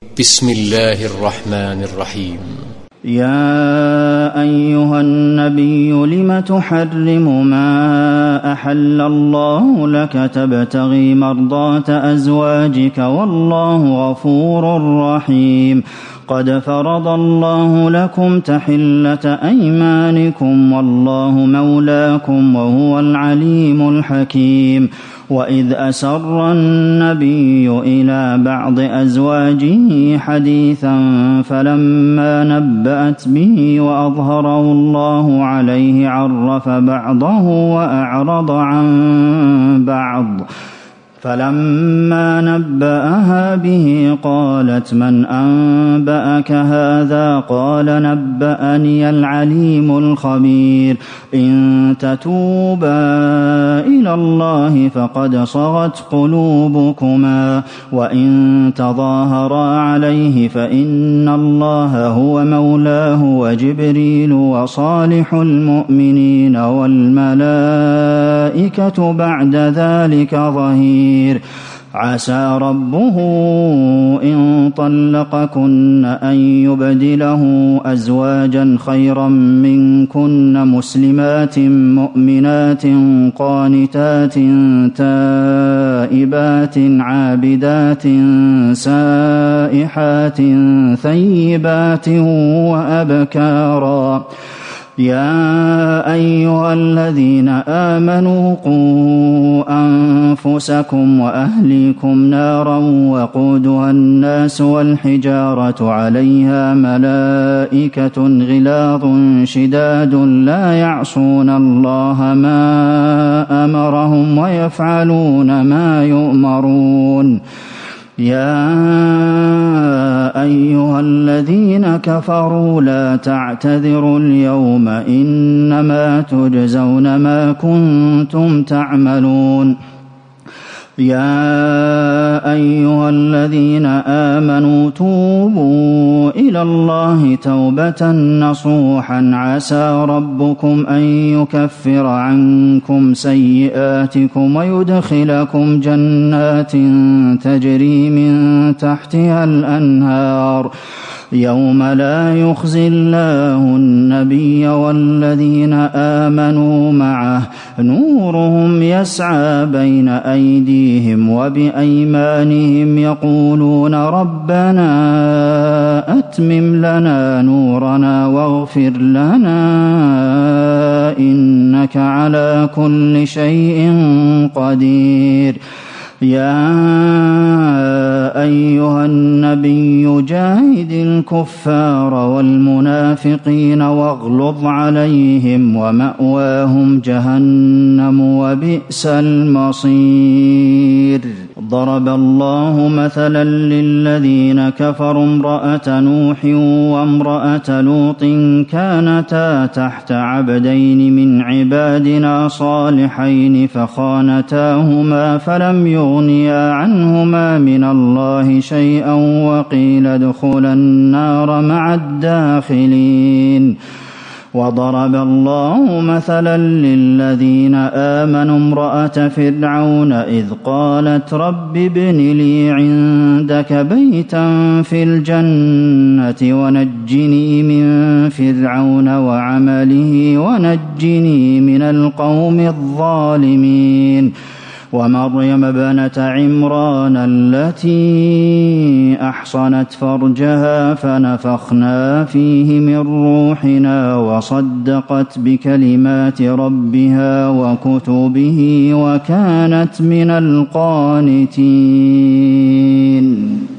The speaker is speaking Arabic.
بسم الله الرحمن الرحيم. يا أيها النبي لم تحرم ما أحل الله لك تبتغي مرضات أزواجك والله غفور رحيم. قد فرض الله لكم تحلة أيمانكم والله مولاكم وهو العليم الحكيم. وإذ أسر النبي إلى بعض أزواجه حديثا فلما نبأت به وأظهره الله عليه عرف بعضه وأعرض عن بعض. فلما نبأها به قالت من أنبأك هذا؟ قال نبأني العليم الخبير. إن تتوبا إلى الله فقد صغت قلوبكما وإن تظاهرا عليه فإن الله هو مولاه وجبريل وصالح المؤمنين والملائكة بعد ذلك ظهير. عسى ربه إن طلقكن أن يبدله أزواجا خيرا منكن مسلمات مؤمنات قانتات تائبات عابدات سائحات ثيبات وأبكارا. يا أيها الذين آمنوا قوا أنفسكم وأهليكم نارا وقودها الناس والحجارة عليها ملائكة غلاظ شداد لا يعصون الله ما أمرهم ويفعلون ما يؤمرون. يا أيها الذين كفروا لا تعتذروا اليوم إنما تجزون ما كنتم تعملون. يا أيها الذين آمنوا توبوا إلى الله توبة نصوحا عسى ربكم أن يكفر عنكم سيئاتكم ويدخلكم جنات تجري من تحتها الأنهار يوم لا يخزي الله النبي والذين آمنوا معه نورهم يسعى بين أيديهم وبأيمانهم يقولون ربنا أتمم لنا نورنا واغفر لنا إنك على كل شيء قدير. يا أيها النبي جاهد الكفار والمنافقين واغلظ عليهم ومأواهم جهنم وبئس المصير. ضرب الله مثلا للذين كفروا امرأة نوح وامرأة لوط كانتا تحت عبدين من عبادنا صالحين فخانتاهما فلم يغنيا عنهما من الله شيئا وقيل ادخلا النار مع الداخلين. وضرب الله مثلا للذين آمنوا امرأة فرعون إذ قالت رب ابن لي عندك بيتا في الجنة ونجني من فرعون وعمله ونجني من القوم الظالمين. ومريم ابنة عمران التي أحصنت فرجها فنفخنا فيه من روحنا وصدقت بكلمات ربها وكتبه وكانت من القانتين.